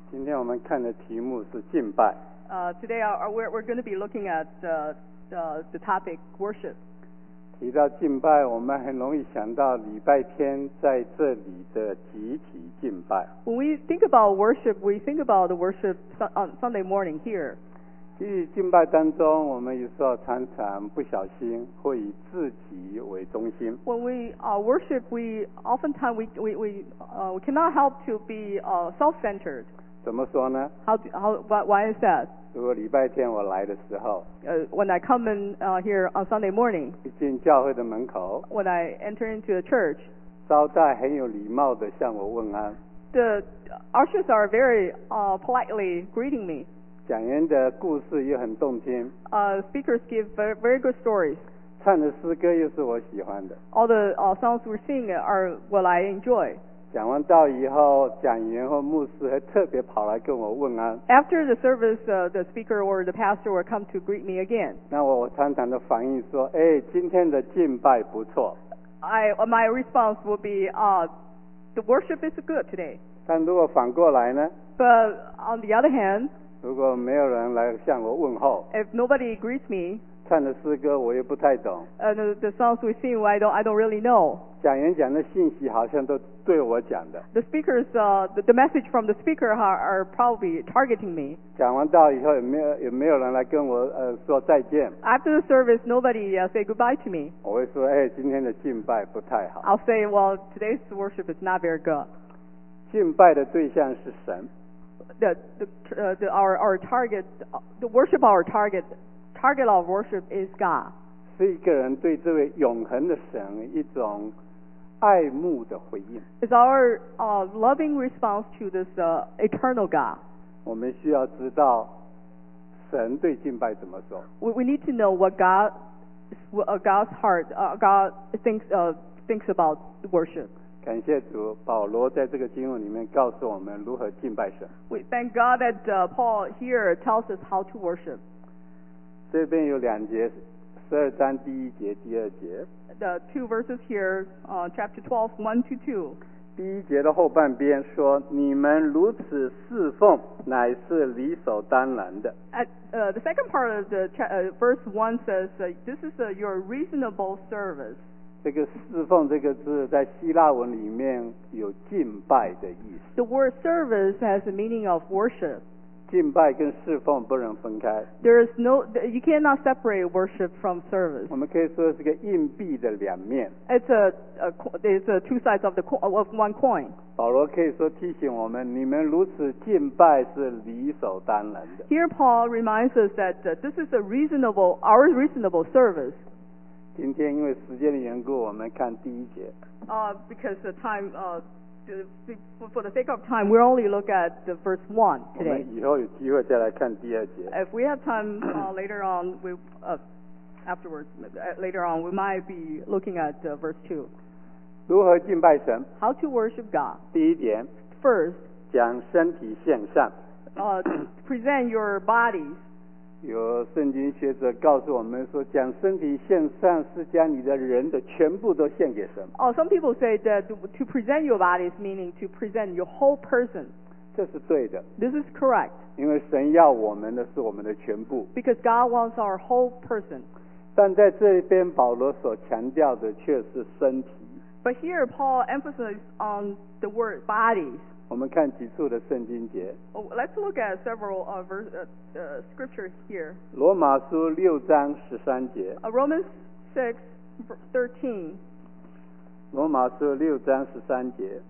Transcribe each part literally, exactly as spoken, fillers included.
今天我们看的题目是敬拜。 Uh, today our, we're, we're going to be looking at uh, uh, the topic worship. 提到敬拜，我们很容易想到礼拜天在这里的集体敬拜。 When we think about worship, we think about the worship su- on Sunday morning here. 集体敬拜当中，我们有时候常常不小心会以自己为中心。 When we uh, worship, we oftentimes we we we, uh, we cannot help to be uh, self-centered. 怎么说呢？ How do, how why, why is that? 如果礼拜天我来的时候， Uh, when I come in uh, here on Sunday morning, 一进教会的门口， when I enter into the church, 招待很有礼貌的向我问安， the ushers are very uh, politely greeting me. 讲员的故事又很动听， Uh, speakers give very, very good stories. 唱的诗歌又是我喜欢的。 All the uh, songs we're singing are what I enjoy. 讲完道以后，讲员或牧师还特别跑来跟我问安。 After the service, uh, the speaker or the pastor will come to greet me again. 那我常常的反应说：“哎，今天的敬拜不错。 I, uh, my response will be, uh, the worship is good today. ” 但如果反过来呢？ But on the other hand, 如果没有人来向我问候， if nobody greets me, 唱的诗歌我又不太懂， uh, the, the songs we sing, I don't, I don't really know. 讲员讲的信息好像都对我讲的。 The speakers, uh, the, the message from the speaker are, are probably targeting me. 讲完道以后，有没有有没有人来跟我呃说再见？ After the service, nobody uh, say goodbye to me. 我会说：“哎，今天的敬拜不太好。 I'll say, well, today's worship is not very good. ” 敬拜的对象是神， The, the, uh, the, our, our target, uh, the worship our target, target of worship is God. 是一个人对这位永恒的神一种爱慕的回应。 It's our uh, loving response to this uh, eternal God. 我们需要知道神对敬拜怎么说。 We, we need to know what God, what uh, God's heart, uh, God thinks uh, thinks about worship. 感谢主，保罗在这个经文里面告诉我们如何敬拜神。 We thank God that uh, Paul here tells us how to worship. 这边有两节，十二章第一节、第二节。 The two verses here, uh, chapter twelve, one to two. 第一节的后半边说：“你们如此侍奉，乃是理所当然的。” At uh, the second part of the cha- uh, verse one says, uh, "This is uh, your reasonable service." 这个侍奉这个字在希腊文里面有敬拜的意思。 The word service has the meaning of worship. 敬拜跟侍奉不能分开， There is no, you cannot separate worship from service. 我们可以说是个硬币的两面。 It's a, a co- it's a two sides of the co- of one coin. 保罗可以说提醒我们：你们如此敬拜是理所当然的。 Here, Paul reminds us that uh, this is a reasonable, our reasonable service. 今天因为时间的缘故，我们看第一节。 Uh, because the time, uh, the, for, for the sake of time, we only look at the verse one 我 today. 们以后有机会再来看第二节。 If we have time uh, later on, we uh, afterwards uh, later on, we might be looking at uh, verse two. 如何敬拜神？ How to worship God. 第一点， First, 将身体献上。 uh, present your bodies. 有圣经学者告诉我们说，将身体献上是将你的人的全部都献给神， Oh, some people say that to, to present your bodies meaning to present your whole person. 这是对的， This is correct 因为神要我们的是我们的全部。 because God wants our whole person. 但在这边保罗所强调的却是身体。 But here Paul emphasizes on the word bodies. 我们看几处的圣经节， Oh, let's look at several uh, verse, uh, uh, scriptures here. 罗马书六章十三节， Uh, Romans six thirteen. 罗马书六章十三节，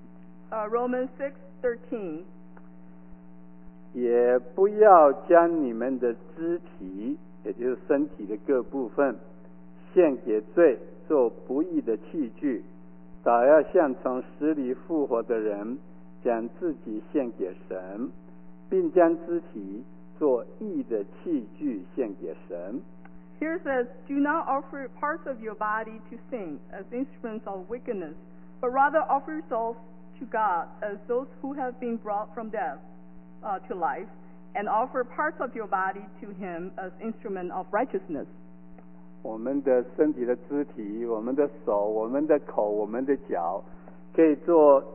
Uh, Romans six thirteen. 也不要将你们的肢体，也就是身体的各部分，献给罪，做不义的器具，倒要像从死里复活的人，将自己献给神，并将肢体做义的器具献给神。 Here it says, "Do not offer parts of your body to sin as instruments of wickedness, but rather offer yourselves to God as those who have been brought from death uh, to life, and offer parts of your body to Him as instrument of righteousness." 我们的身体的肢体，我们的手，我们的口，我们的脚，可以做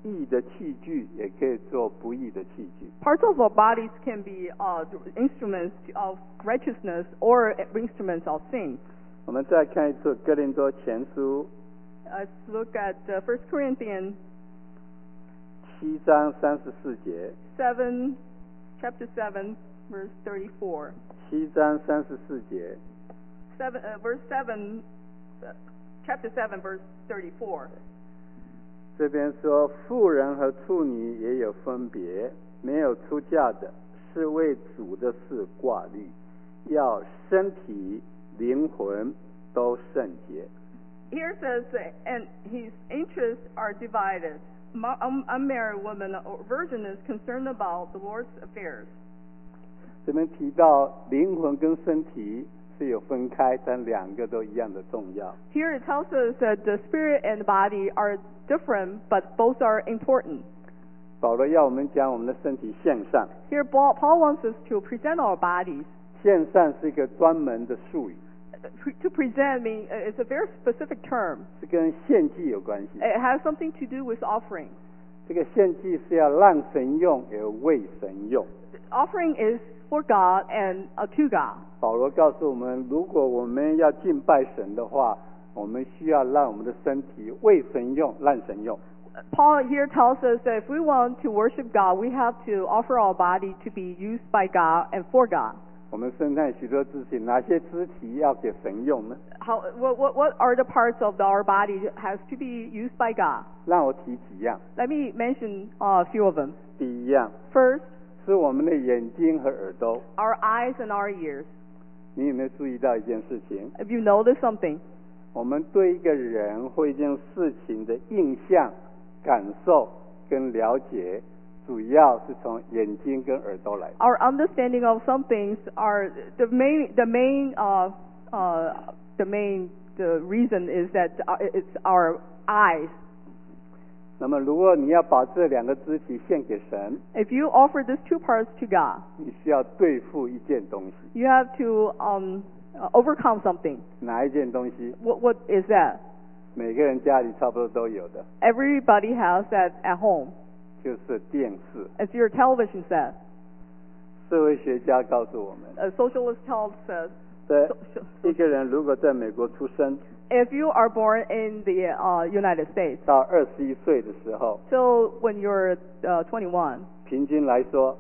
义的器具，也可以做不义的器具。 Parts of our bodies can be uh, instruments of righteousness or instruments of sin. 我们再看一次哥林多前书 Let's look at uh, First Corinthians 七章三十四节， seven, chapter seven, verse thirty-four. 七章三十四节， Seven, uh, verse seven, uh, chapter seven, verse thirty-four. 这边说妇人和处女也有分别，没有出嫁的是为主的事挂虑，要身体灵魂都圣洁。 Here it says, uh, and his interests are divided. Mo- un- Unmarried woman or virgin is concerned about the Lord's affairs. 这边提到灵魂跟身体是有分开，但两个都一样的重要。 Here it tells us that the spirit and the body are different, but both are important. 保罗要我们将我们的身体献上， Here Paul, Paul wants us to present our bodies. 献上是一个专门的术语， Pre- To present mean uh, it's a very specific term. 是跟献祭有关系。 It has something to do with offering. 这个献祭是要让神用，也为神用。 Offering is for God and uh, to God. 保罗告诉我们，如果我们要敬拜神的话，我们需要让我们的身体为神用，让神用。 Paul here tells us that if we want to worship God, we have to offer our body to be used by God and for God. 我们身上许多肢体，哪些肢体要给神用呢？ How, what, what, what are the parts of our body that has to be used by God? 让我提几样。 Let me mention uh, a few of them. 第一样 First, 是我们的眼睛和耳朵。 our eyes and our ears. 你有没有注意到一件事情？ If you notice something, 我们对一个人或一件事情的印象、感受跟了解，主要是从眼睛跟耳朵来的。 our understanding of some things are the main, the main, uh, uh, the main, the reason is that uh, it's our eyes. 那么，如果你要把这两个肢体献给神， If you offer these two parts to God, 你需要对付一件东西。 you have to um, uh, overcome something. 哪一件东西？ What, what is that? 每个人家里差不多都有的， Everybody has that at home. 就是电视。 As your television says, 社会学家告诉我们， a socialist tells us, 在 so, so, 一个人如果在美国出生， if you are born in the uh, United States, 到二十一岁的时候， so when you're uh, twenty-one, 平均来说，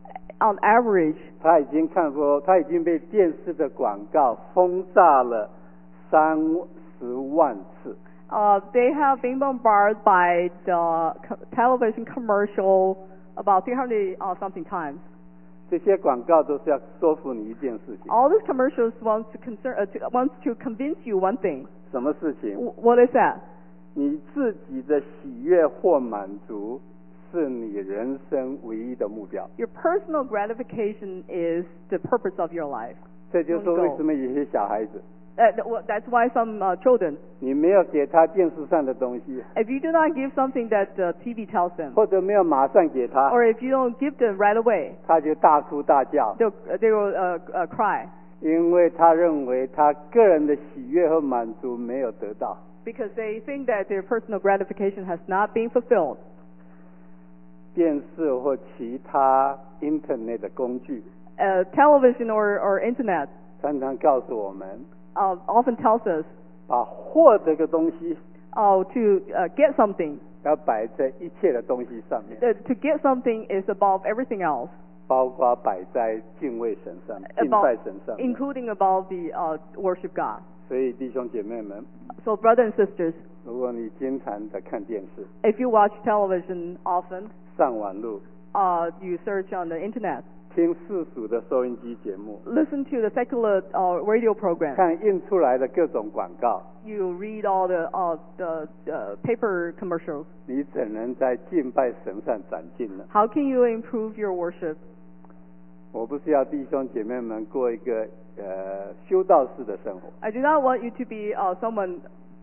on average, 他已经看过，他已经被电视的广告轰炸了三十万次。 uh, they have been bombarded by the co- television commercial about three hundred uh, something times. 这些广告都是要说服你一件事情， All these commercials wants to concern, uh, to, wants to convince you one thing. 什么事情？ W- what is that? 你自己的喜悦或满足，是你人生唯一的目标。 Your personal gratification is the purpose of your life. 这就是为什么有些小孩子， Uh, th- well, that's why some uh, children, 你没有给他电视上的东西， if you do not give something that uh, T V tells them, 或者没有马上给他， or if you don't give them right away, 他就大哭大叫， they'll, uh, they will uh, uh, cry 因为他认为他个人的喜悦和满足没有得到。 because they think that their personal gratification has not been fulfilled. 电视或其他 Internet 的工具， Uh, television or, or internet 常常告诉我们， uh, often tells us 把获得的东西 uh, to uh, get something. 要摆在一切的东西上面， Uh, to get something is above everything else, 包括摆在敬畏神上、敬拜 about, 神上面。 including above the uh, worship God. 所以弟兄姐妹们， So, brothers and sisters, 如果你经常的看电视、 if you watch television often, 上网路、 uh, you search on the internet, 听世俗的收音机节目、 listen to the secular uh, radio program, 看印出来的各种广告， you read all the uh, the uh, paper commercials. 你怎能在敬拜神上长进呢？ How can you improve your worship? 我不是要弟兄姐妹们过一个呃修道士的生活， I do not want you to be uh, someone.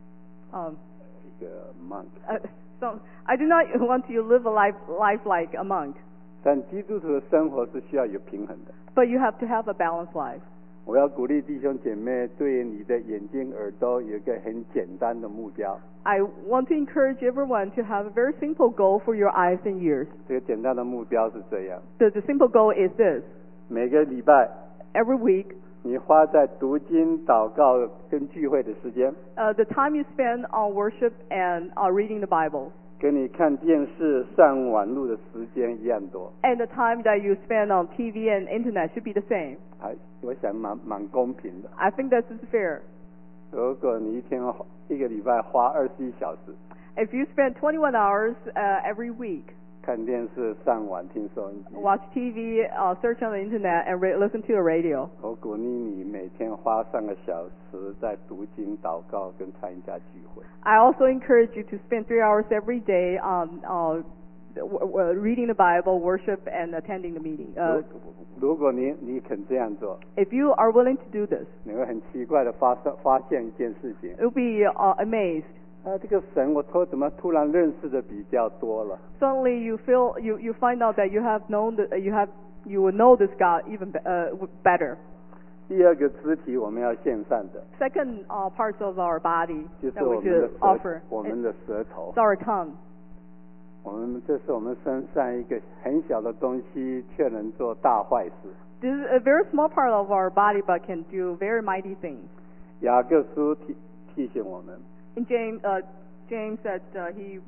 Um, 一个 monk。 uh, so, I do not want you to live a life life like a monk, 但基督徒的生活是需要有平衡的。 but you have to have a balanced life. 我要鼓励弟兄姐妹，对你的眼睛、耳朵有一个很简单的目标。 I want to encourage everyone to have a very simple goal for your eyes and ears. 这个简单的目标是这样： The, the simple goal is this. 每个礼拜 Every week, 你花在读经、祷告跟聚会的时间， uh, the time you spend on worship and uh, reading the Bible, 跟你看电视、上网络的时间一样多。 and the time that you spend on T V and internet should be the same. 还我想蛮蛮公平的。 I think this is fair. 如果你一天一个礼拜花二十一小时 If you spend twenty-one hours uh, every week, 看电视、上网、听收音机， watch T V, uh, search on the internet, and ra- listen to the radio, 我鼓励你每天花三个小时在读经、祷告跟参加聚会。 I also encourage you to spend three hours every day on uh, w- w- reading the Bible, worship, and attending the meeting. Uh, 如果你你肯这样做， if you are willing to do this, 你会很奇怪的发现发现一件事情， you'll be uh, amazed. 啊，这个神我突怎么突然认识的比较多了？ Suddenly, you feel you, you find out that you have known the, you have you will know this God even be, uh, better. 第二个肢体我们要献上的， Second uh, parts of our body 就是 that 我 we 们的 should 舌 offer 我们 is 的舌头。 our tongue. 我们这是我们身上一个很小的东西，却能做大坏事。 This is a very small part of our body, but can do very mighty things. 雅各书提提醒我们， In James, uh, James said uh, he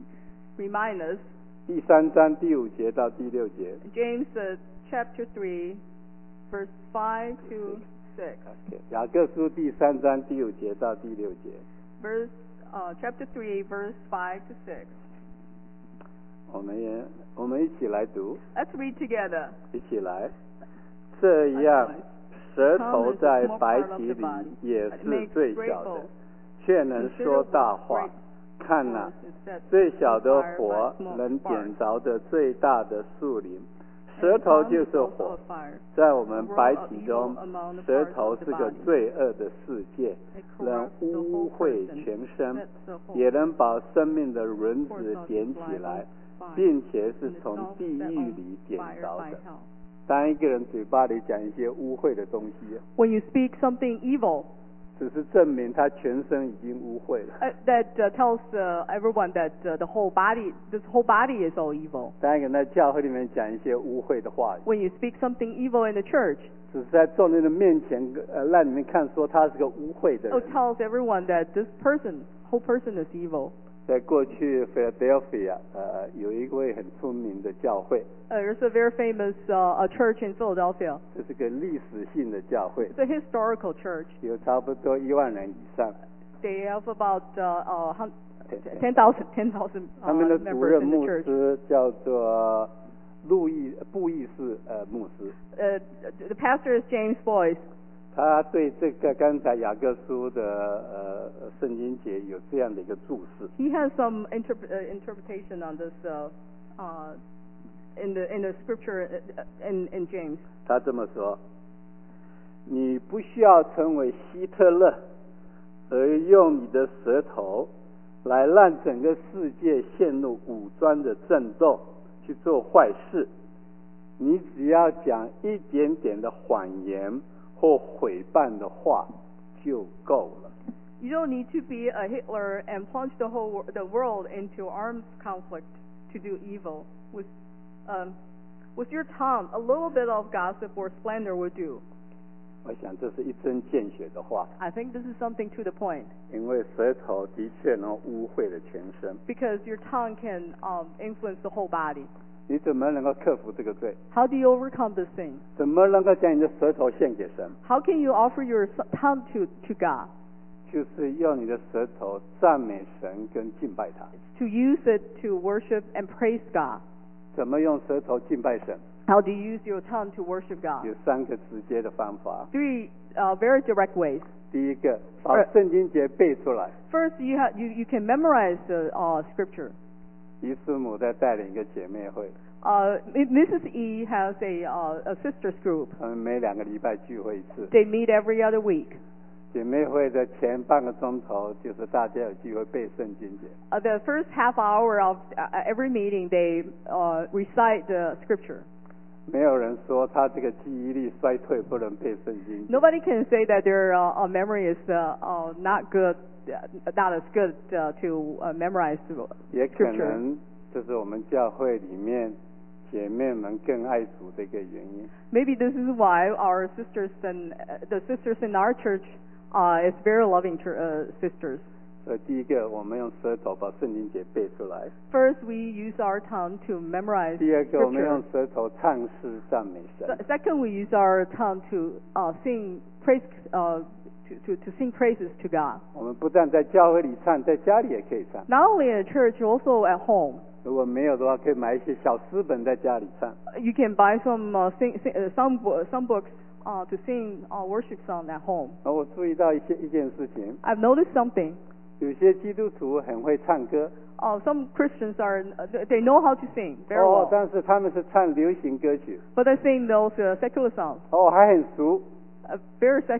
remind us. 第三章第五节到第六节。 James uh, chapter three, verse five to six. 雅各书第三章第五节到第六节， Verse uh, chapter three, verse five to six. 我们也我们一起来读， Let's read together. 一起来。这样，舌头在白体里也是最小的，却能说大话。看呐、最小的火能点着的最大的树林，舌头就是火。在我们白体中，舌头是个罪恶的世界，能污秽全身，也能把生命的轮子点起来，并且是从地狱里点着的。当一个人嘴巴里讲一些污秽的东西， When you speak something evil, 只是证明他全身已经污秽了。 uh, that uh, tells uh, everyone that uh, the whole body, this whole body is all evil. 当一个人在教会里面讲一些污秽的话语， When you speak something evil in the church, 只是在众人的面前，呃，让你们看说他是个污秽的 it 人。 tells everyone that this person, whole person is evil. 在过去 Philadelphia， 呃，有一位很出名的教会， Uh, there's a very famous uh, a church in Philadelphia. 这是个历史性的教会， It's a historical church. 有差不多一万人以上。 They have about uh, uh, hun- ten thousand, ten thousand 他 uh, 们的主 members 任 in the 牧 church. 师叫做路易布义士呃牧师， Uh, the pastor is James Boyce. 他对这个刚才雅各书的呃圣经节有这样的一个注释。 He has some interp- uh, interpretation on this uh, uh, in the in the scripture uh, in in James. 他这么说：你不需要成为希特勒，而用你的舌头来让整个世界陷入武装的震动，去做坏事。你只要讲一点点的谎言或毁谤的话就够了。 You don't need to be a Hitler and plunge the whole wor- the world into armed conflict to do evil. With um, with your tongue, a little bit of gossip or slander will do. 我想这是一针见血的话， I think this is something to the point 因为舌头的确能污秽了全身。 because your tongue can um, influence the whole body. 你怎么能够克服这个罪？ How do you overcome this thing? 怎么能够将你的舌头献给神？ How can you offer your s- tongue to to God? 就是用你的舌头赞美神跟敬拜他。 To use it to worship and praise God. 怎么用舌头敬拜神？ How do you use your tongue to worship God? 有三个直接的方法。 Three uh, very direct ways. 第一个，把呃圣经节背出来。 First, you have you, you can memorize the uh, scripture. 于师母在带领一个姐妹会， Uh, Missus E has a uh, a sisters group. 他们每两个礼拜聚会一次。 They meet every other week. 姐妹会的前半个钟头就是大家有机会背圣经节， Uh, the first half hour of uh, every meeting, they uh, recite the scripture. 没有人说他这个记忆力衰退不能背圣经。 Nobody can say that their uh, uh, memory is uh, uh, not good, uh, not as good uh, to uh, memorize the 也可 scripture. 能这是我们教会里面姐妹们更爱主的一个原因。 Maybe this is why our sisters and uh, the sisters in our church uh, is very loving to, uh, sisters. 所以第一个，我们用舌头把圣经节背出来； First, we use our tongue to memorize 第二个，我们 scripture. 用舌头唱诗赞美神。 Se- Second, we use our tongue to uh, sing praise, uh, to, to, to sing praises to God. 我们不但在教会里唱，在家里也可以唱。 Not only in the church, also at home. 如果没有的话，可以买一些小诗本在家里唱。 You can buy some uh, sing, sing, uh, some bo- some books uh, to sing uh, worship song at home. 而我注意到一些一件事情， I've noticed something. 有些基督徒很会唱歌， Uh, some Christians are uh, they know how to sing very 哦 well, 但是他们是唱流行歌曲， but they sing those uh, secular songs. 哦，还很熟， Uh, very sec-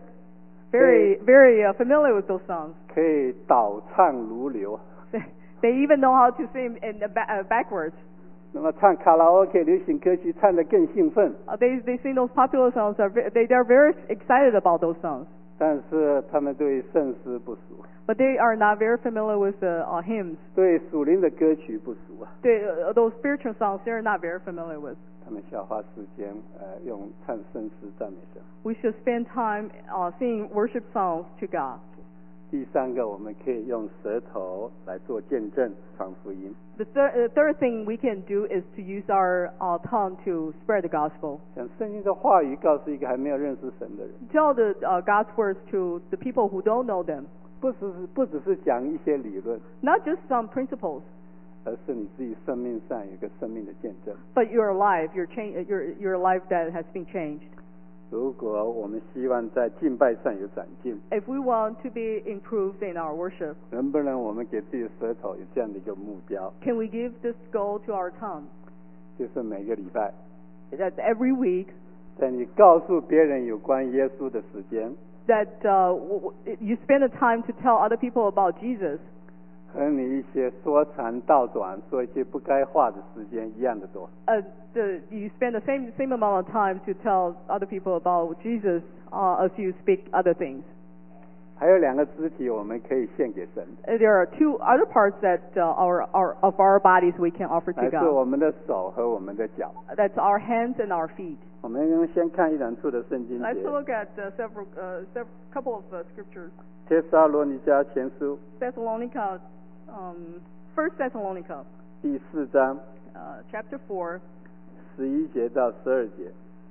very very uh, familiar with those songs. 可以倒唱如流。 They, they even know how to sing in the ba- uh, backwards. 那么唱卡拉 OK 流行歌曲唱得更兴奋， Uh, they they sing those popular songs. Are ve- they they are very excited about those songs, 但是他们对圣诗不熟， but they are not very familiar with the uh, hymns. 对属灵的歌曲不熟啊。 They, uh, those spiritual songs they are not very familiar with. 他们需要花时间，呃，用唱圣诗赞美神。 We should spend time uh, singing worship songs to God. 第三个，我们可以用舌头来做见证，传福音。 The thir- uh, third thing we can do is to use our uh, tongue to spread the gospel. 讲圣经的话语，告诉一个还没有认识神的人， Tell the uh, God's words to the people who don't know them. 不只是不只是讲一些理论， Not just some principles, 而是你自己生命上有一个生命的见证。 but your life, your, cha- uh, your, your life that has been changed. 如果我们希望在敬拜上有长进， If we want to be improved in our worship, 能不能我们给自己的舌头有这样的一个目标， can we give this goal to our tongue? 就是每个礼拜， That every week, 在你告诉别人有关耶稣的时间， that uh, w- w- you spend the time to tell other people about Jesus, 和你一些说长道短、说一些不该话的时间一样的多。 uh, the, you spend the same same amount of time to tell other people about Jesus uh, as you speak other things. 还有两个肢体我们可以献给神， Uh, There are two other parts that uh, our, our of our bodies we can offer 来 to 自 God. 我们的手和我们的脚。 That's our hands and our feet. 我们先看一两处的圣经 Let's 节， look at uh, several uh, several couple of uh, scriptures. 帖撒罗尼迦前书 Thessalonica, um, First Thessalonica, 第四章 uh, chapter four, 十一节到十二节。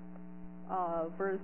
uh, verse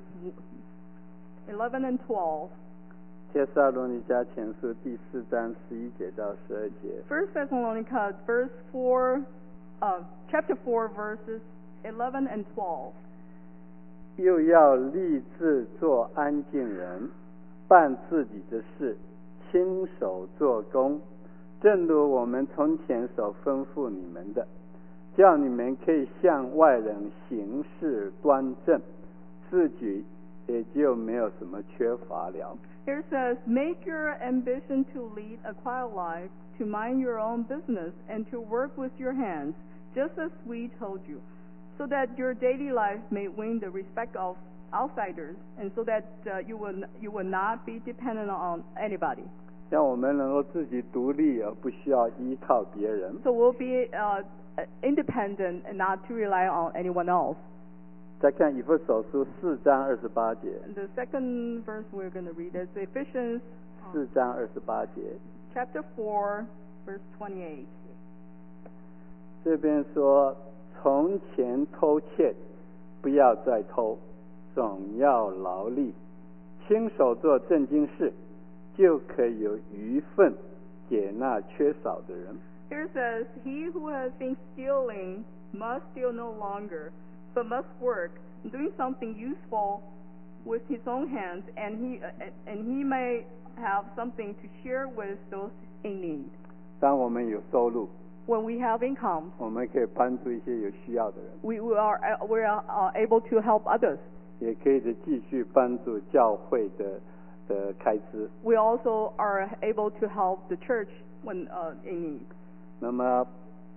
eleven and twelve. 帖撒罗尼迦前书第四章十一节到十二节。 First Thessalonica, verse four, uh, chapter four, verses eleven and twelve. 又要立志做安静人，办自己的事，亲手做工，正如我们从前所吩咐你们的，叫你们可以向外人行事端正，自己也就没有什么缺乏了。 Here it says, make your ambition to lead a quiet life, to mind your own business, and to work with your hands, just as we told you, so that your daily life may win the respect of outsiders, and so that uh, you will you will not be dependent on anybody. 让我们能够自己独立，而不需要依靠别人。 So we'll be uh, independent and not to rely on anyone else. 再看以弗所书四章二十八节， And the second verse we're going to read is Ephesians 四章二十八节， chapter four, verse twenty-eight. 这边说：从前偷窃，不要再偷，总要劳力，亲手做正经事，就可以有余分给那缺少的人。 Here it says, he who has been stealing must steal no longer, but must work, doing something useful with his own hands, and he uh, and he may have something to share with those in need. 当我们有收入， When we have income, 我们可以帮助一些有需要的人， we, we are uh, we are uh, able to help others. 也可以继续帮助教会的的开支。 We also are able to help the church when uh, in need. 那么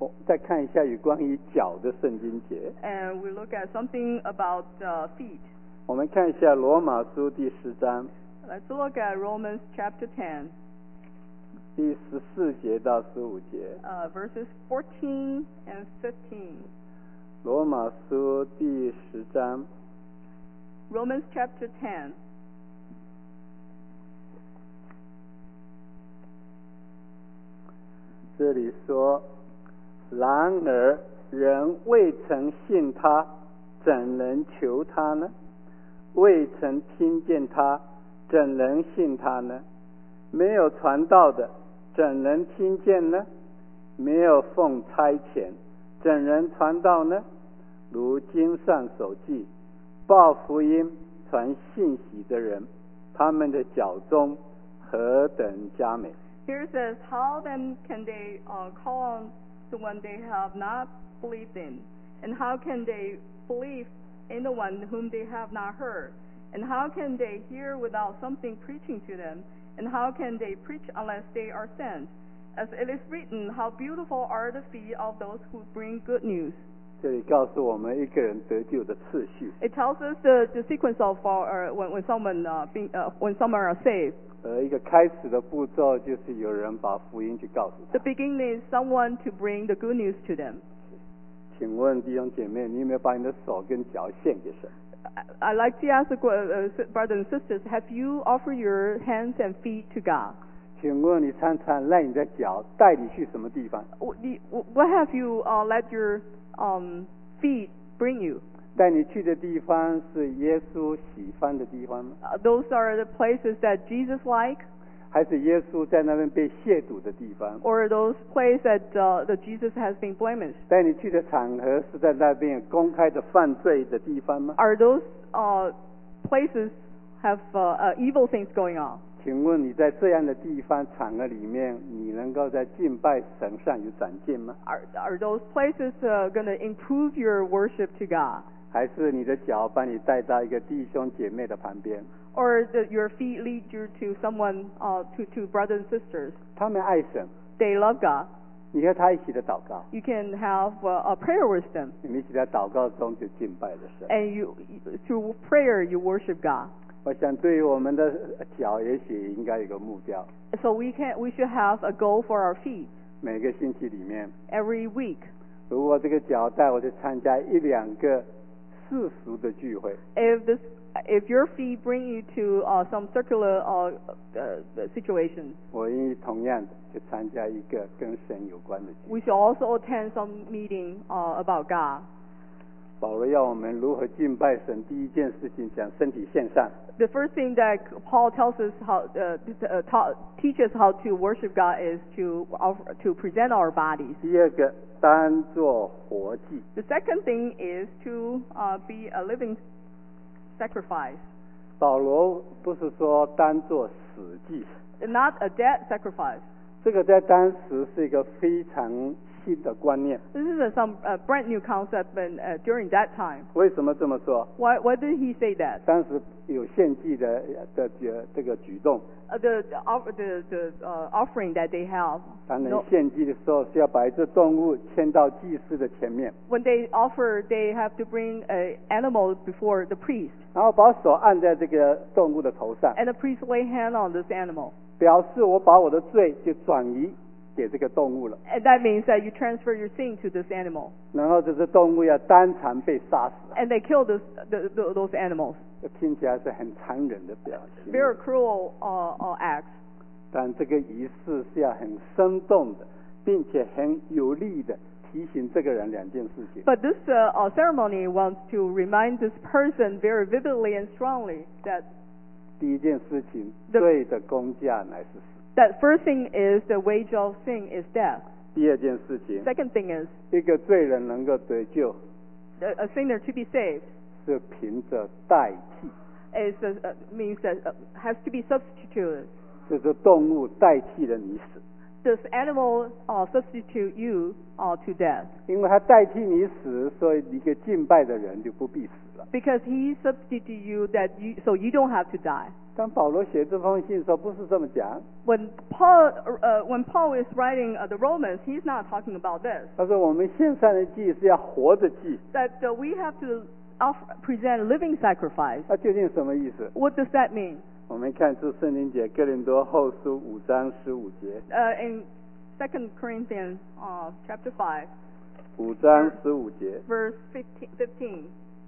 我再看一下有关于脚的圣经节。 And we look at something about uh, feet. 我们看一下罗马书第十章 Let's look at Romans chapter ten, 第十四节到十五节。 uh, verses fourteen and fifteen. 罗马书第十章 Romans chapter ten. 这里说，然而人未曾信他，怎能求他呢？未曾听见他，怎能信他呢？没有传道的，怎能听见呢？没有奉差遣，怎能传道呢？如经上所记，报福音、传信息的人，他们的脚中何等佳美！ Here it says, how then can they uh, call on the one they have not believed in? And how can they believe in the one whom they have not heard? And how can they hear without something preaching to them? And how can they preach unless they are sent? As it is written, how beautiful are the feet of those who bring good news. 这里告诉我们一个人得救的次序， It tells us the, the sequence of our, uh, when, when someone uh, being, uh, when some are saved. 而一个开始的步骤就是有人把福音去告诉 The 他。 beginning is someone to bring the good news to them. 请问弟兄姐妹，你有没有把你的手跟脚献给神？ I- I'd like to ask the que- uh, s- brothers and sisters, have you offered your hands and feet to God? 请问你常常让你的脚带你去什么地方？ Wh- the- wh- What have you uh, let your um, feet bring you? 带你去的地方是耶稣喜欢的地方吗？ Uh, those are the places that Jesus likes, 还是耶稣在那边被亵渎的地方？ or those places that, uh, that Jesus has been blemished? 带你去的场合是在那边公开的犯罪的地方吗？ Are those uh, places have uh, uh, evil things going on? 请问你在这样的地方场合里面，你能够在敬拜神上有长进吗？ Are, are those places uh, going to improve your worship to God? 还是你的脚把你带到一个弟兄姐妹的旁边， Or that your feet lead you to someone, uh, to, to brothers and sisters? 他们爱神， They love God. 你和他一起的祷告， You can have uh, a prayer with them. 你们一起在祷告中就敬拜了神。 And you, you- through prayer, you worship God. 我想对于我们的脚，也许应该有个目标， So we can, we should have a goal for our feet 每个星期里面， every week. 如果这个脚带我去参加一两个世俗的聚会， If this, if your feet bring you to uh, some circular uh, uh, situations, 我愿意同样的去参加一个跟神有关的聚会。 we should also attend some meeting uh, about God. 保罗要我们如何敬拜神，第一件事情讲身体献上， The first thing that Paul tells us how uh, uh, ta- teaches how to worship God is to offer, to present our bodies. 第二个当作活祭。 The second thing is to uh, be a living sacrifice, 保罗不是说当作死祭， not a dead sacrifice. 这个在当时是一个非常新的观念。 This is a, some uh, brand new concept when, uh, during that time. 为什么这么说？ Why, why did he say that? 当时有献祭的的这这个举动， Uh, the the, off- the, the uh, offering that they have. 当人 No, 献祭的时候是要把一只动物牵到祭司的前面， when they offer, they have to bring an animal before the priest, 然后把手按在这个动物的头上， and the priest lay hand on this animal. 表示我把我的罪就转移给这个动物了。 And that means that you transfer your sin to this animal, 然后这只动物要当场被杀死， and they kill this, the, the, those animals. 这听起来是很残忍的表现。 Very cruel uh, uh, acts. 但这个仪式是要很生动的，并且很有力的提醒这个人两件事情。 But this uh, uh, ceremony wants to remind this person very vividly and strongly that 第一件事情， The- 罪的工价乃是死； that first thing is the wage of sin is death. 第二件事情， Second thing is 一个罪人能够得救， a, a sinner to be saved 是凭着代替， is uh, uh, means that uh, has to be substituted. 这只动物代替了你死。 this animal uh, substitute you uh, to death? 因为他代替你死，所以一个敬拜的人就不必死了。 Because he substitute you that you, so you don't have to die. 当保罗写这封信的时候，不是这么讲。 When Paul, uh, when Paul is writing uh, the Romans, he's not talking about this. 他说我们献上的祭是要活的祭， That uh, we have to offer, present living sacrifice. 那究竟什么意思？ What does that mean? 我们看出圣经节哥林多后书五章十五节， Uh, in Second Corinthians uh, chapter five, 五章十五节， verse fifteen.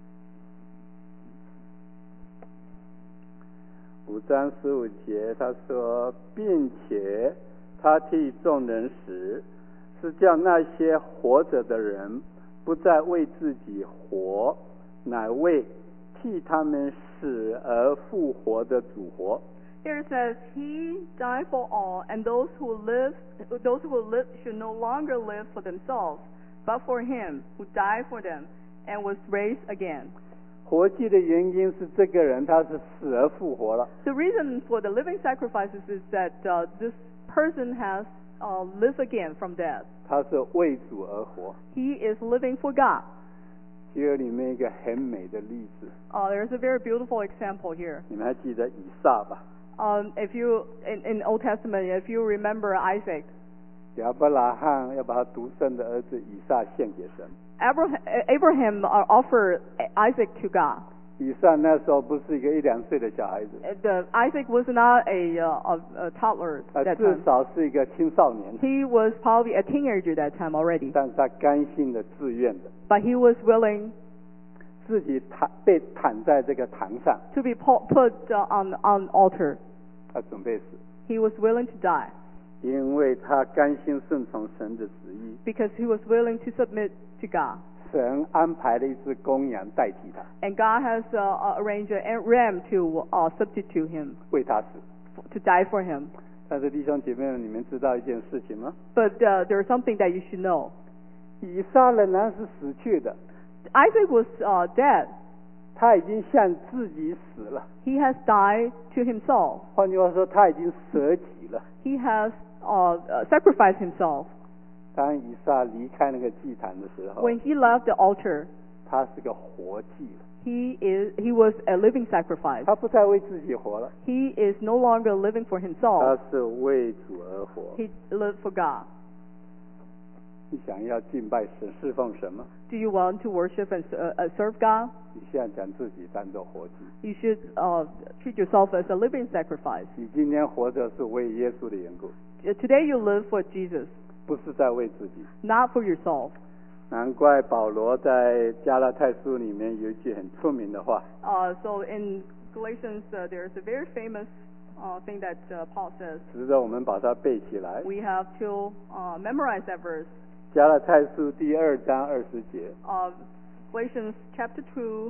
五章十五节，他说，并且他替众人死，是叫那些活着的人不再为自己活，乃为替他们死而复活的主活。 Here it says, "He died for all, and those who live, those who live should no longer live for themselves, but for Him who died for them and was raised again." 活祭的原因是这个人他是死而复活了， The reason for the living sacrifices is that uh, this person has uh, lived again from death. 他是为主而活。 He is living for God. 这个里面一个很美的例子， Uh, there's a very beautiful example here. 你们还记得以撒吧？ Um, if you in, in Old Testament, if you remember Isaac, 亚伯拉罕要把他独生的儿子以撒献给神。 Abraham, Abraham uh, offered Isaac to God. 以撒那时候不是一个一两岁的小孩子， Uh, The, Isaac was not a, uh, a, a toddler 呃， that 至 time. 少是一个青少年， He was probably a teenager that time already, 但是他甘心的、自愿的， but he was willing 自己躺被躺在这个堂上， to be pu- put uh, on on altar. 他准备死， He was willing to die 因为他甘心顺从神的旨意。 because he was willing to submit to God. 神安排了一只公羊代替他， And God has uh, arranged a ram to uh, substitute him, 为他死。 to die for him. 但是弟兄姐妹们，你们知道一件事情吗？ But uh, there's something that you should know. 以撒仍然是死去的， Isaac was uh, dead. 他已经向自己死了。 He has died to himself. 换句话说，他已经舍己了。 He has uh, uh, sacrificed himself. 当以撒离开那个祭坛的时候， When he left the altar, 他是个活祭了， he is he was a living sacrifice. 他不再为自己活了， He is no longer living for 他 himself. 是为主而活。 He lived for God. 你想要敬拜神、侍奉神吗？ Do you want to worship and uh, uh, serve God? 你现在将自己当做活祭。 You should uh, treat yourself as a living sacrifice. 你今天活着是为耶稣的缘故， Uh, Today you live for Jesus, 不是在为自己。 not for yourself. 难怪保罗在加拉太书里面有一句很出名的话， Uh, so in Galatians, uh, there's a very famous uh, thing that uh, Paul says. 值得我们把它背起来。 We have to uh, memorize that verse. 加拉太书第二章二十节， Uh, Galatians chapter two,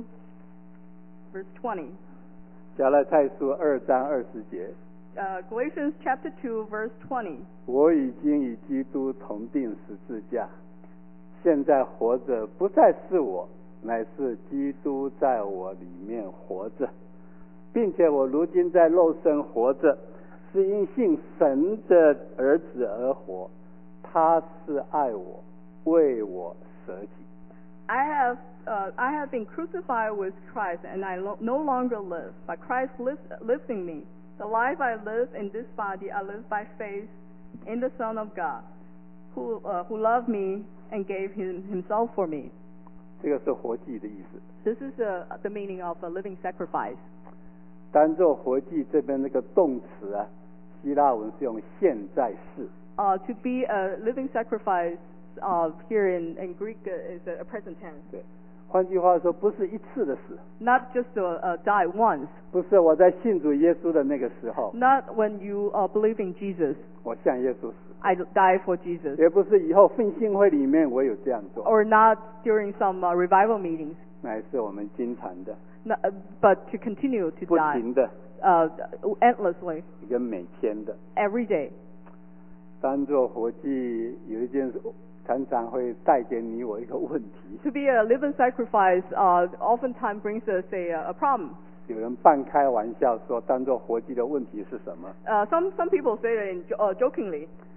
verse twenty. 加拉太书二章二十节， Uh, Galatians chapter two, verse twenty. 我已经与基督同定十字架，现在活着不再是我，乃是基督在我里面活着，并且我如今在肉身活着，是因信神的儿子而活，他是爱我，为我舍己。 I have uh, I have been crucified with Christ, and I lo- no longer live, but Christ lives, lives in me. The life I live in this body, I live by faith in the Son of God, who uh, who loved me and gave him, himself for me. 这个是活祭的意思。 This is uh, the meaning of a living sacrifice. 当做活祭这边那个动词啊，希腊文是用现在式。 Uh, to be a living sacrifice uh, here in, in Greek uh, is a, a present tense. 对，换句话说，不是一次的死， Not just to uh, die once. 不是我在信主耶稣的那个时候， Not when you uh, believe in Jesus. 我向耶稣死， I die for Jesus. 也不是以后奋兴会里面我有这样做， Or not during some uh, revival meetings. 乃是我们经常的、 No, uh, but to continue to 不 die 停的、 uh, endlessly 一个每天的。 every day. 当做活祭，有一件事常常会带给你我一个问题， To be a living sacrifice uh, oftentimes brings us a, a problem. 有人半开玩笑说，当做活祭的问题是什么？ Uh, some some people say that in, uh, jokingly.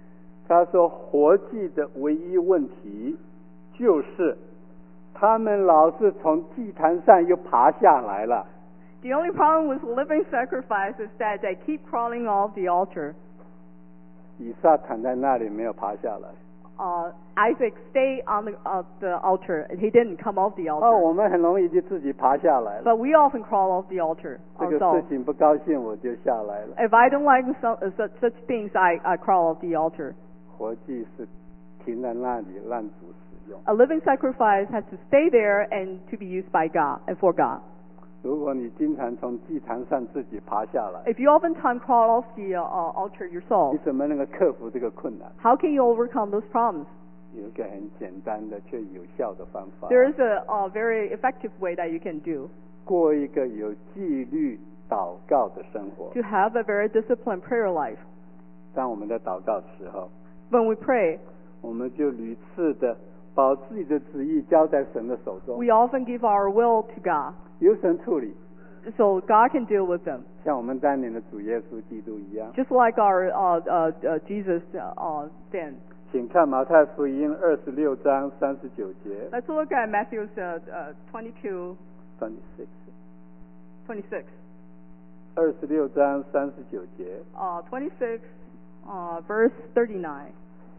他说活祭的唯一问题就是他们老是从祭坛上又爬下来了。 The only problem with living sacrifice is that they keep crawling off the altar. 以撒躺在那里没有爬下来。 Uh, Isaac stayed on the, uh, the altar. He didn't come off the 哦， altar. 我们很容易就自己爬下来了。 But we often crawl off the altar 这个事 ourselves. 情不高兴我就下来了。 If I don't like some, uh, such, such things, I, I crawl off the altar. 活祭是停在那里让主使用。 A living sacrifice has to stay there and to be used by God and for God. 如果你经常从祭坛上自己爬下来， If you oftentimes crawl off the uh, altar 你 yourself, 怎么能够克服这个困难？ how can you overcome those problems? 有一个很简单的却有效的方法， There is a, a very effective way that you can do 过一个有纪律祷告的生活。 to have a very disciplined prayer life. 当我们在祷告的时候， When we pray, 我们就屡次的把自己的旨意交在神的手中， we often give our will to God, 由神处理， so God can deal with them. 像我们当年的主耶稣基督一样。 Just like our uh, uh, uh, Jesus uh, then. 请看马太福音二十六章三十九节 Let's look at Matthew's uh, uh, twenty-two, ，twenty-six， twenty-six. 二十六章三十九节。 Uh, twenty-six, uh, verse thirty-nine.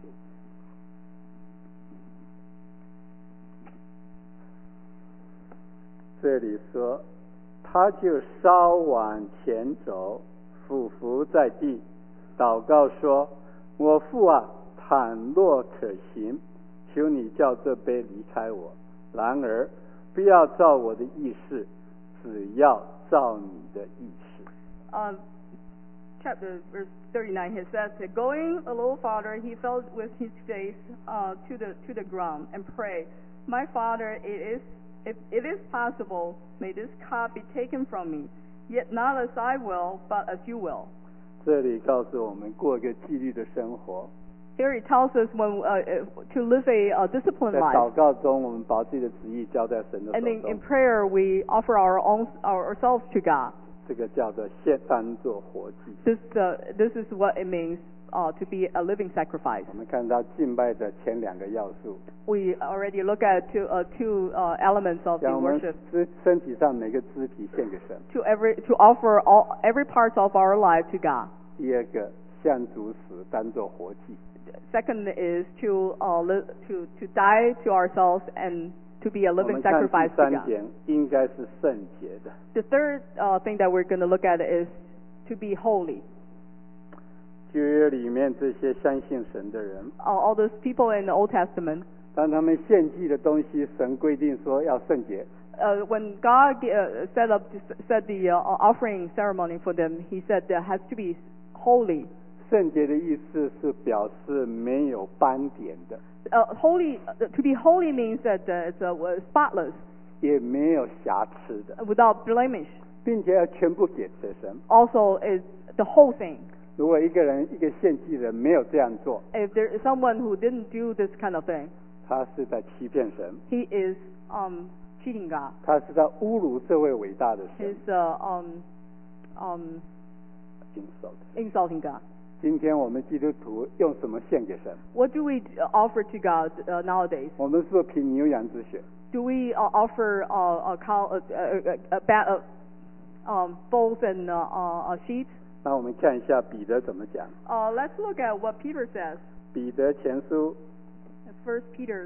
这里说，他就稍往前走，俯伏在地，祷告说：“我父啊，倘若可行，求你叫这杯离开我。然而，不要照我的意思，只要照你的意思。” Um, chapter verse thirty-nine, he says, going a little farther, he fell with his face uh, to the to the ground and prayed, "My Father, it is if it is possible, may this cup be taken from me. Yet not as I will, but as you will." 这里告诉我们，过一个纪律的生活。 Here it tells us when uh, uh, to live a uh, disciplined 在祷 life, 告中，我们把自己的旨意交在神的 and 手 in, 中 in，prayer we offer our own our, ourselves to God. 这个叫做现当作活祭。 This uh, this is what it means uh, to be a living sacrifice. 我们看到敬拜的前两个要素， We already look at two uh, two uh, elements of the 将我们 worship. 肢身体上每个肢体献给神。 To every to offer all every part of our life to God. 第二个，向主死当作活祭。 Second is to uh, li- to to die to ourselves and to be a 我 living 们看 sacrifice 第 to 三 God. 点，应该是圣洁的。 The third uh, thing that we're going to look at is to be holy. 旧约里面这些相信神的人， Uh, all those people in the Old Testament, 当他们献祭的东西，神规定说要圣洁。 uh, when God uh, set up set the uh, offering ceremony for them, He said there has to be holy. 圣洁的意思是表示没有斑点的， Uh, holy uh, to be holy means that uh, it's uh, spotless, 也没有瑕疵的， without blemish. 并且要全部给神。 Also, is the whole thing. 如果一个人一个献祭人没有这样做， If there is someone who didn't do this kind of thing, 他是在欺骗神， he is um, cheating God. 他是在侮辱这位伟大的神 He's uh, um, um, insult。 insulting God. 今天我们基督徒用什么献给神？ What do we uh, offer to God uh, nowadays? 我们是不是凭牛羊之血？ Do we uh, offer uh, a cow, uh, uh, uh, uh, uh, um, bulls and uh, uh, uh, sheep? 那我们看一下彼得怎么讲。 Uh, let's look at what Peter says. 彼得前书 First Peter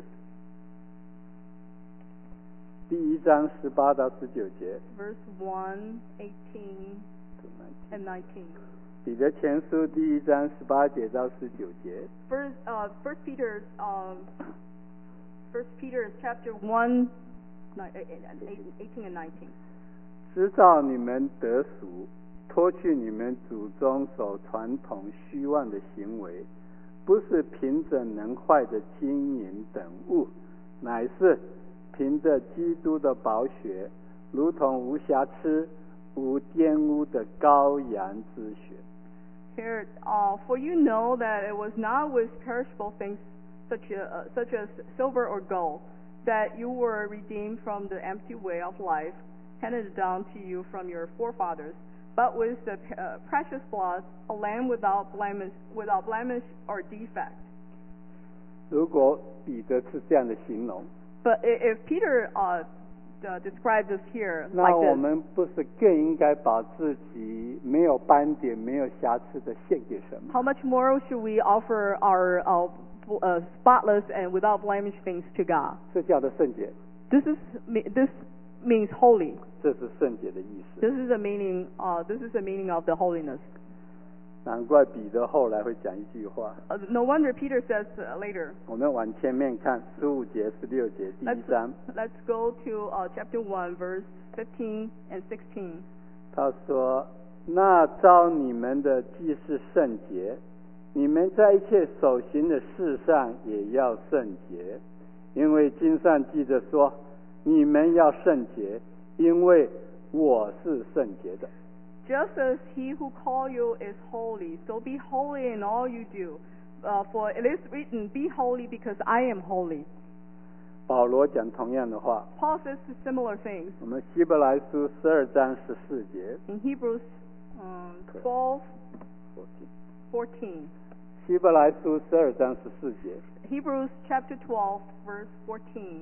第一章十八到十九节。 verse one, eighteen and nineteen. 彼得前书第一章十八节到十九节。 First, uh, First Peter's, um, First Peter's chapter one, ni- eighteen and nineteen. 知道你们得赎，脱去你们祖宗守传统虚妄的行为，不是凭着能坏的金银等物，乃是凭着基督的宝血，如同无瑕疵、无玷污的羔羊之血。 Here, uh, for you know that it was not with perishable things such, a, uh, such as silver or gold that you were redeemed from the empty way of life handed down to you from your forefathers, but with the uh, precious blood, a lamb without blemish, without blemish or defect. 如果彼得是这样的形容， But i- if Peter uh, uh, described us here 那 like 我 this, 们不是更应该把自己没有斑点、没有瑕疵的献给神吗？ how much more should we offer our uh, bl- uh, spotless and without blemish things to God? 这叫做圣洁， This is me- this means holy. 这是圣洁的意思。 This is the meaning. Uh, this is the meaning of the holiness. 难怪彼得后来会讲一句话。 Uh, no wonder Peter says uh, later. 我们往前面看十五节、十六节第一 Let's 章， let's go to uh, chapter one, verse fifteen and sixteen. 他说：“那招你们的既是圣洁，你们在一切所行的事上也要圣洁，因为经上记着说，你们要圣洁，因为我是圣洁的。” Just as he who called you is holy, so be holy in all you do. Uh, for it is written, be holy because I am holy. 保罗讲同样的话， Paul says similar things 我们希伯来书十二章十四节， in Hebrews um, twelve fourteen. 希伯来书十二章十四节， Hebrews chapter twelve, verse fourteen.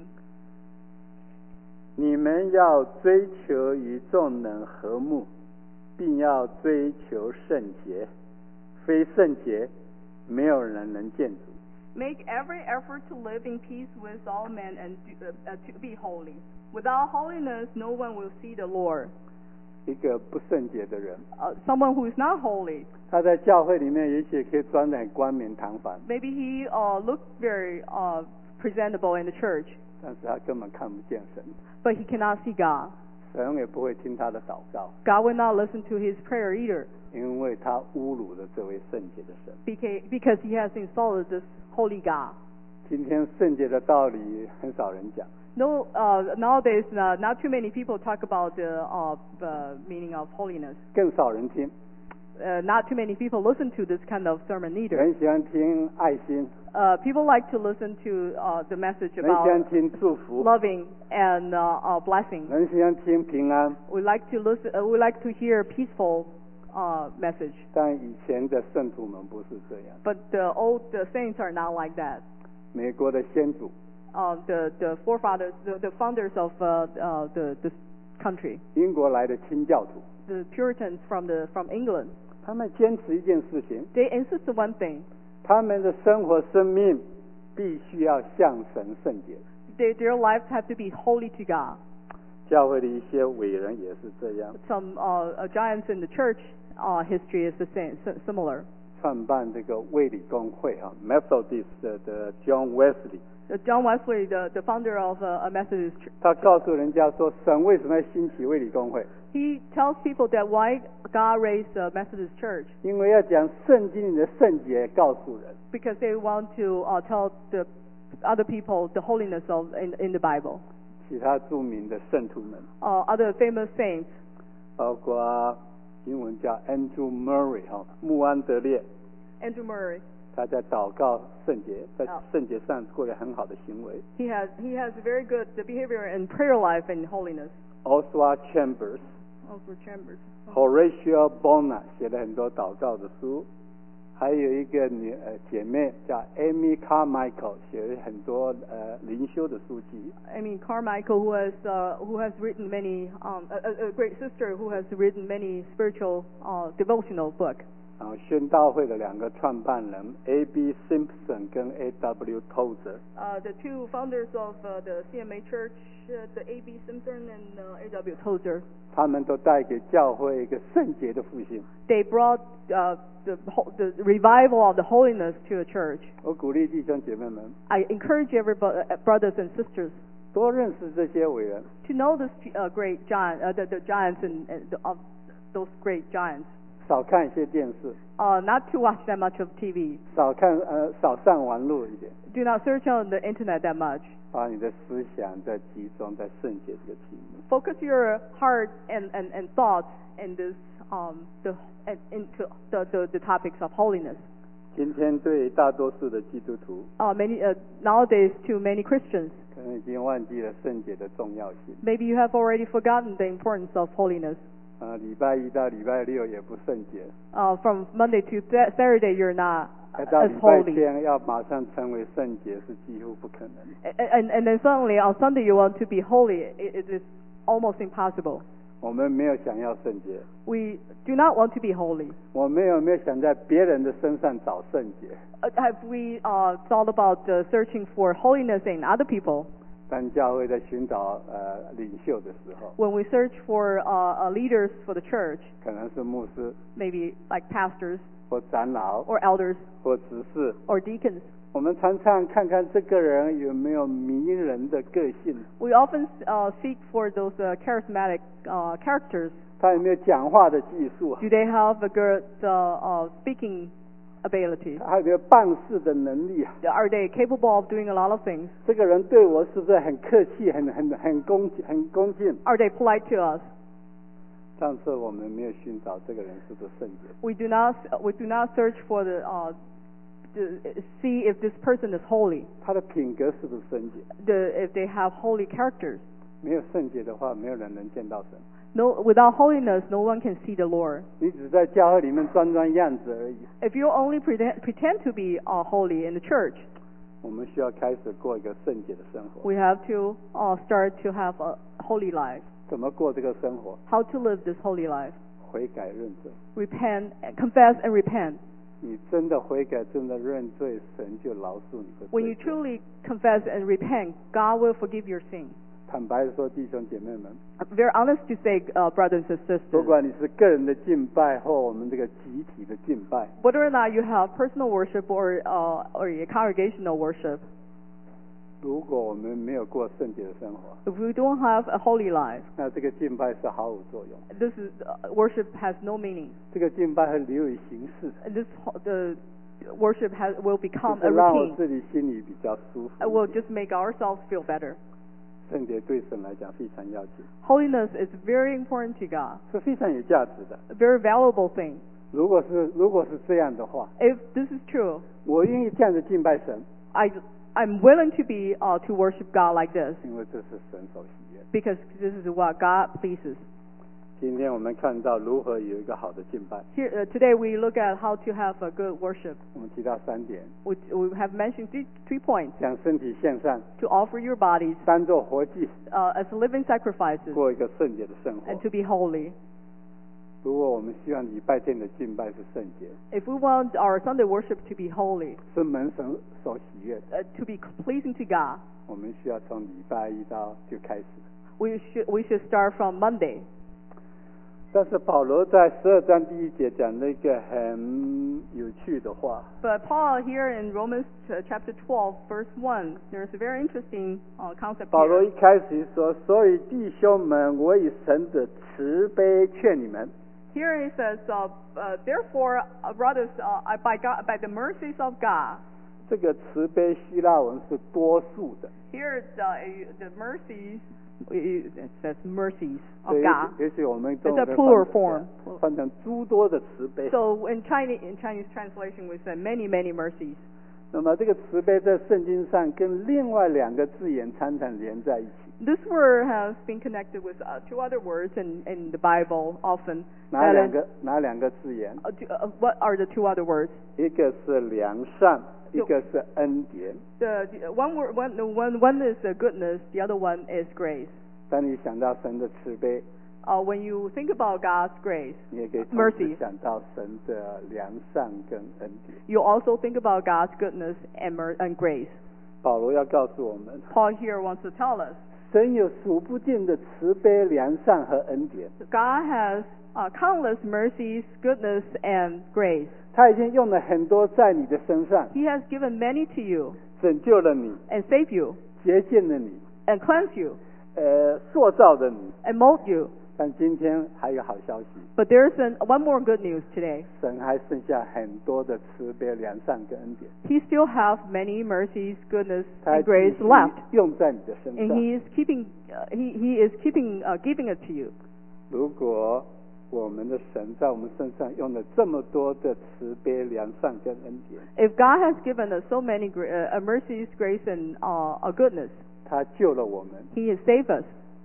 你们要追求与众人和睦，并要追求圣洁，非圣洁，没有人能见主。 Make every effort to live in peace with all men and do, uh, uh, to be holy. Without holiness, no one will see the Lord. 一个不圣洁的人， Uh, someone who is not holy, 他在教会里面也许可以装得很冠冕堂皇， maybe he uh, looked very uh, presentable in the church, 但是他根本看不见神， but he cannot see God. 神也不会听他的祷告， God will not listen to his prayer either, 因为他侮辱了这位圣洁的神。 because, because he has insulted this holy God. 今天圣洁的道理很少人讲， No, uh, nowadays, uh, not too many people talk about the uh, the meaning of holiness. 更少人听。 Uh, not too many people listen to this kind of sermon either. 人喜欢听爱心， Uh, people like to listen to uh, the message 人喜欢 about 听祝福， loving and uh, uh, blessing. 人喜欢听平安。 We like to listen. Uh, we like to hear peaceful uh, message. 但以前的圣徒们不是这样。 But the old the saints are not like that. 美国的先祖， Uh, the the forefathers, the, the founders of uh, uh, the the country, 英国来的清教徒， the Puritans from the from England, 他们坚持一件事情， they insist on one thing. 他们的生活生命必须要向神圣洁。 They, their lives have to be holy to God. 教会的一些伟人也是这样， Some uh, uh, giants in the church uh, history is the same, si- similar. 创办这个卫理公会啊 ，Methodist 的的 John Wesley， Uh, John Wesley, the, the founder of uh, a Methodist church, 他告诉人家说，神为什么要兴起卫理公会？ he tells people that why God raised the Methodist church, 因为要讲圣经里的圣洁，告诉人。 because they want to uh, tell the other people the holiness of in, in the Bible. 其他著名的圣徒们， Uh, other famous saints, 包括英文叫 Andrew Murray 哈，穆安德烈， Andrew Murray, 他在祷告圣洁，在哦圣洁上过了很好的行为。 he has he has very good the behavior and prayer life and holiness. Oswald Chambers、 Also Chambers. Horatio Bona 写了很多祷告的书，还有一个女呃姐妹叫 Amy Carmichael 写了很多呃灵修的书籍。 I mean Carmichael, who has uh, who has written many um, a, a a great sister who has written many spiritual uh, devotional book. 然后宣道会的两个创办人 A B Simpson 跟 A W Tozer， Uh, the two founders of uh, the C M A Church, uh, the A B Simpson and uh, A W Tozer, 他们都带给教会一个圣洁的复兴。 they brought uh, the ho- the revival of the holiness to the church. 我鼓励弟兄姐妹们 I encourage everybody, uh, brothers and sisters, 多认识这些伟人， to know this uh, great giant, uh, the, the giants and, and the, of those great giants. 少看一些电视， Uh, not to watch that much of T V. 少看呃少上网络一点， Do not search on the internet that much. 把你的思想在集中在圣洁这个题目。 Focus your heart and, and, and thoughts in this um, the and into the, the, the topics of holiness. 今天对大多数的基督徒， Uh, many uh, nowadays, to many Christians, 可能已经忘记了圣洁的重要性。 maybe you have already forgotten the importance of holiness. 啊、礼拜一到礼拜六也不圣洁， Uh, from Monday to th- Saturday, you're not 来到 as 礼拜 holy. 天要马上成为圣洁是几乎不可能。 And, and then suddenly on Sunday you want to be holy. It, it is almost impossible. 我们没有想要圣洁， We do not want to be holy. 我们有没有想在别人的身上找圣洁？ Uh, have we uh, thought about uh, searching for holiness in other people? 当教会在寻找呃领袖的时候， When we search for uh, uh, leaders for the church, 可能是牧师 maybe like pastors 或长老 or elders 或执事， or deacons, 我们常常看看这个人有没有迷人的个性， we often uh, seek for those uh, charismatic uh, characters. 他有没有讲话的技术， Do they have a good uh, uh, speaking ability? 他有没有办事的能力啊？ Are they capable of doing a lot of things? 这个人对我是不是很客气、很很很恭很恭敬？ Are they polite to us? 上次我们没有寻找这个人是不是圣洁， We do not we do not search for the uh, to see if this person is holy. 他的品格是不是圣洁？ The, if they have holy characters. 没有圣洁的话，没有人能见到神。 No, without holiness, no one can see the Lord. 你只在教会里面装装样子而已。 If you only pretend, pretend to be uh, holy in the church, 我们需要开始过一个圣洁的生活。 we have to uh, start to have a holy life. 怎么过这个生活？ How to live this holy life? 悔改认罪。 Repent, confess, and repent. 你真的悔改，真的认罪，神就饶恕你的 When you 罪过。 truly confess and repent, God will forgive your sin. 坦白地说，弟兄姐妹们， I'm very honest to say, uh, brothers and 不 sisters, 管你是个人的敬拜或我们这个集体的敬拜， whether or not you have personal worship or uh, or a congregational worship, 如果我们没有过圣洁的生活， if we don't have a holy life, 那这个敬拜是毫无作用。 this is uh, worship has no meaning. 这个敬拜会流于形式， And this ho- the worship has will 就 become 是 a 让我 routine. 自己心里比较舒 It 服 will 一点。 just make ourselves feel better. 圣洁对神来讲非常要紧， Holiness is very important to God, 是非常有价值的。 a very valuable thing. 如果是如果是这样的话， If this is true, 我愿意这样子敬拜神， I I'm willing to be uh, to worship God like this 因为这是神所喜悦。 because this is what God pleases. 今天我们看到如何有一个好的敬拜， Here uh, today we look at how to have a good worship. 我们提到三点： We, we have mentioned three, three points: 将身体献上， to offer your bodies 当作活祭， uh, as living sacrifices 过一个圣洁的生活 and。to be holy. 如果我们希望礼拜天的敬拜是圣洁， If we want our Sunday worship to be holy, 是门神所喜悦的， uh, to be pleasing to God, 我们需要从礼拜一到就开始。 we should we should start from Monday. 但是保罗在十二章第一节讲了一个很有趣的话， But Paul here in Romans uh, chapter twelve, verse one, there's a very interesting uh, concept 保罗 here. 一开始说：“所以弟兄们，我以神的慈悲劝你们。” Here he says, uh, uh, therefore, uh, brothers, uh, I- by God, by the mercies of God. 这个慈悲希腊文是多数的， Here it's, uh, the mercies. It says mercies 所 of 以也 God. 许也许我们中 It's 文 a 会 plural 翻 form. 成翻成诸多的慈悲。 So in Chinese, in Chinese translation, we say many, many mercies. 那么这个慈悲在圣经上跟另外两个字眼常常连在一起。 This word has been connected with uh, two other words in, in the Bible often. 哪 That 两 is, 个哪两个字眼？ uh, two- uh, what are the two other words? 一个是良善，一个是恩典。 The, the one word, one, the one, one is uh, goodness, the other one is grace. 当你想到神的慈悲， Uh, when you think about God's grace, 你也可以同时 mercy, 想到神的良善跟恩典。 you also think about God's goodness and, mer- and grace. 保罗要告诉我们， Paul here wants to tell us 神有数不尽的慈悲、良善和恩典。 God has uh, countless mercies, goodness, and grace. 他已经用了很多在你的身上， He has given many to you 拯救了你， and saved you 洁净了你， and cleansed you 呃，塑造了你。 and molded you. 但今天还有好消息， But there's an, one more good news today. 神还剩下很多的慈悲、良善跟恩典， He still has many mercies, goodness, 他还 and grace 继续 left, 用在你的身 and 上。 He is keeping. Uh, he He is keeping uh, giving it to you. 如果我们的神在我们身上用了这么多的慈悲、良善跟恩典， If God has given us so many gra- uh, mercies, grace, and uh, uh, goodness, 他救了我们， He has saved us.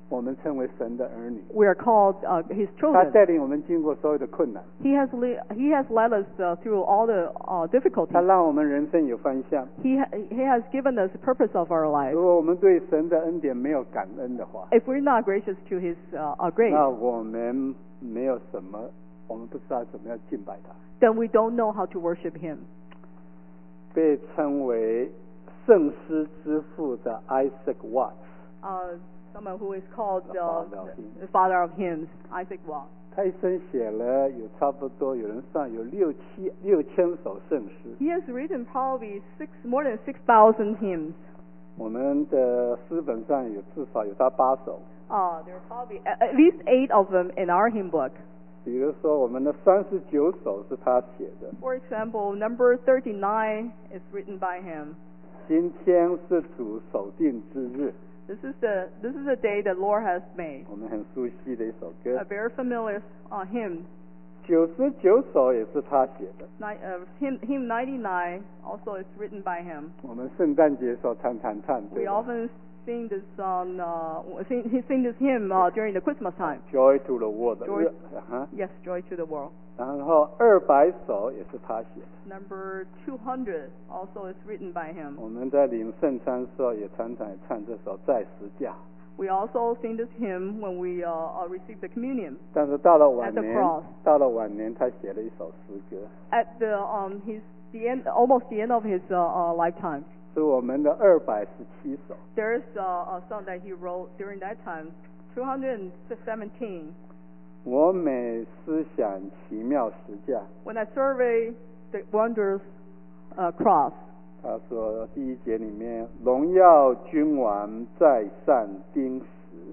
我们称为神的儿女。 We are called uh, His 他 children. 带领我们经过所有的困难， He has le- He has led us uh, through all the uh, 他 difficulties. 让我们人生有方向。 He ha- He has given us the purpose of our life. 如果我们对神的恩典没有感恩的话， If we're not gracious to His uh, uh, grace, 那我们没有什么，我们不知道怎么样敬拜他。 then we don't know how to worship Him. 被称为圣诗之父的 Isaac Watts， Uh, someone who is called The uh, father of hymns. the father of hymns, Isaac Watts. 他一生写了有差不多有人算有六七六千首圣诗。 He has written probably six more than six thousand hymns. 我们的诗本上有至少有他八首， Uh, there are probably at, at least eight of them in our hymn book. 比如说我们的三十九首是他写的。 For example, number thirty-nine is written by him. 今天是主守定之日， This is the this is the day the Lord has made. 我们很熟悉的一首歌 A。very familiar uh, hymn. 九十九首也是他写的。 Ni- uh, hymn. Hymn ninety-nine also is written by him. 我们圣诞节时候常常唱， We 对吧 often sing this on uh, sing, sing this hymn uh, during the Christmas time. Joy to the world， Joy- 啊哈 Yes, joy to the world. 然后二百首也是他写的。 Number two hundred also is written by him. 我们在领圣餐时候也常常唱这首在十架， We also sing this hymn when we uh, uh, receive the communion. 但是到了晚 At the 年 cross， 到了晚年他写了一首诗歌， At the um his the end almost the end of his uh, uh, lifetime, 是我们的二百十七首。 there's uh, a song that he wrote during that time, two hundred seventeen. 我每思想奇妙十架， When I survey the wondrous uh, cross, 他说第一节里面，荣耀君王在上钉死，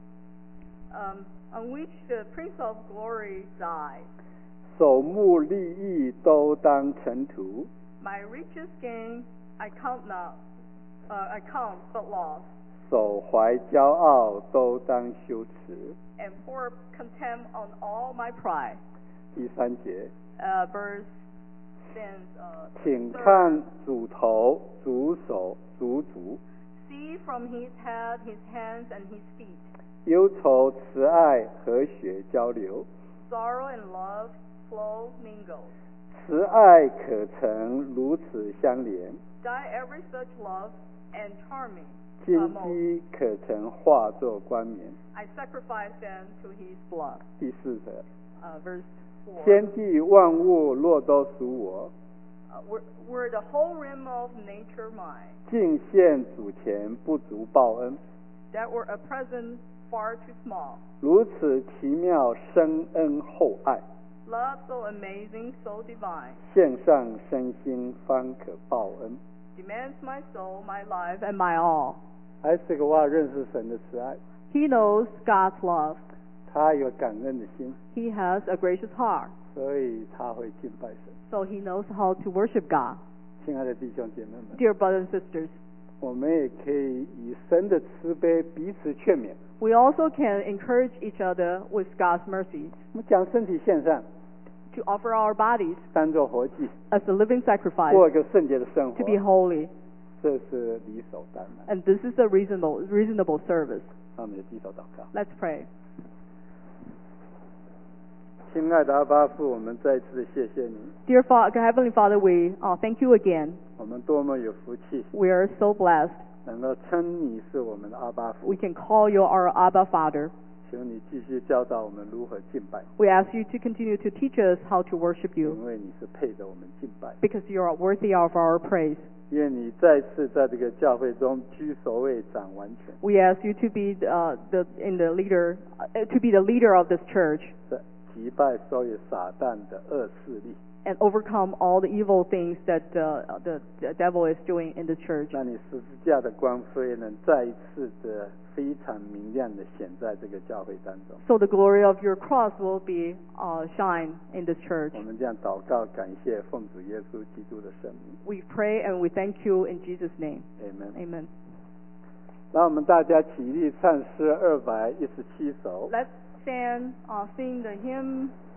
um, on which the Prince of Glory died. 手目利益都当尘土， My riches gain I count not, uh, I count but loss, 手怀骄傲都当羞耻。 and pour contempt on all my pride. 第三节， Uh, verse stands, uh, 请 third. 看主头、主手、主足， See from his head, his hands, and his feet. 忧愁、慈爱、和谐交流， Sorrow and love flow mingled. 慈爱可曾如此相连？ Die every such love and charming. 金 uh, most. 鸡可曾化作冠冕？ I sacrifice them to his blood. 第四则， Uh, verse four. 天地万物若都属我， Uh, were, were the whole realm of nature mine, 尽献主前不足报恩。 that were a present far too small. 如此奇妙深恩厚爱， Love so amazing, so divine, 献上身心方可报恩。 demands my soul, my life, and my all. 艾斯格瓦认识神的慈爱， He knows God's love. 他有感恩的心， He has a gracious heart, 所以他会敬拜神。 so he knows how to worship God. 亲爱的弟兄姐妹们， Dear brothers and sisters, 我们也可以以神的慈悲彼此劝勉。 we also can encourage each other with God's mercies 我们将身体献上， to offer our bodies 当作活祭， as a living sacrifice, 过一个圣洁的生 to 活 be，holy, 这是理所当然。 and this is a reasonable, reasonable service. 让我们也低头祷告。 Let's pray. 亲爱的阿爸父，我们再一次的谢谢你， Dear Father, Heavenly Father, we uh, thank you again. 我们多么有福气， We are so blessed. 能够称你是我们的阿爸父 We。can call you our Abba Father. 求你继续教导我们如何敬拜， We ask you to continue to teach us how to worship 因 you, 为你是配得我们敬拜。 because you are worthy of our praise. 愿你再次在这个教会中居首位，掌完全， We ask you to be uh, the in the leader, uh, to be the leader of this church, 在击败所有撒旦的恶势力。 and overcome all the evil things that uh, the, the devil is doing in the church. 让你十字架的光辉能再一次的非常明亮的显在这个教会当中。 So the glory of your cross will be uh, shine in this church. 我们这样祷告，感谢奉主耶稣基督的圣名 We pray and we thank you in Jesus' name. ，Amen。 Amen. 让我们大家起立唱诗二百一十七首。 Let's stand, uh, sing the hymn